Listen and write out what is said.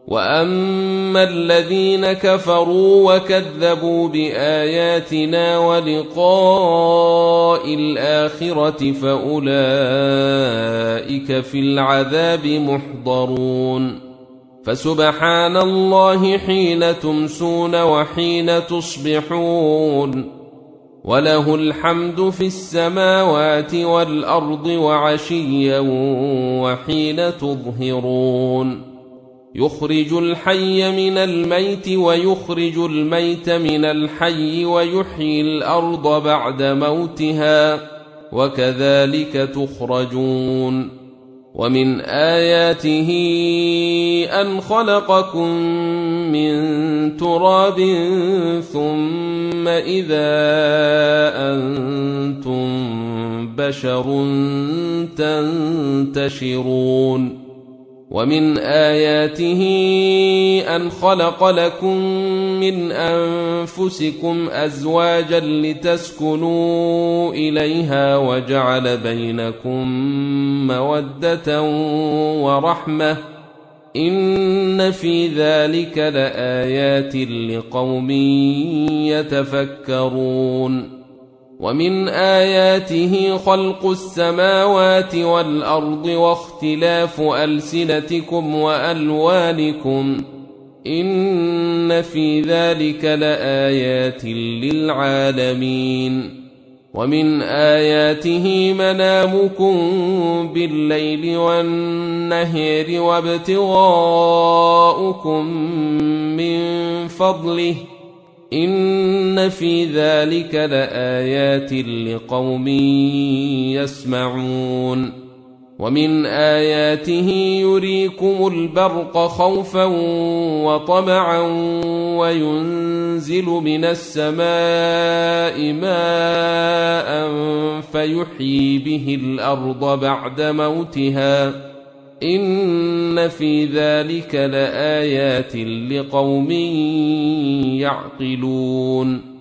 وأما الذين كفروا وكذبوا بآياتنا ولقاء الآخرة فأولئك في العذاب محضرون فسبحان الله حين تمسون وحين تصبحون وله الحمد في السماوات والأرض وعشيا وحين تظهرون يخرج الحي من الميت ويخرج الميت من الحي ويحيي الأرض بعد موتها وكذلك تخرجون ومن آياته أن خلقكم من تراب ثم إذا أنتم بشر تنتشرون ومن آياته أن خلق لكم من أنفسكم أزواجا لتسكنوا إليها وجعل بينكم مودة ورحمة إن في ذلك لآيات لقوم يتفكرون ومن آياته خلق السماوات والأرض واختلاف ألسنتكم وألوانكم إن في ذلك لآيات للعالمين ومن آياته منامكم بالليل والنهار وابتغاؤكم من فضله إن في ذلك لآيات لقوم يسمعون ومن آياته يريكم البرق خوفا وطمعا وينزل من السماء ماء فيحيي به الأرض بعد موتها إن في ذلك لآيات لقوم يعقلون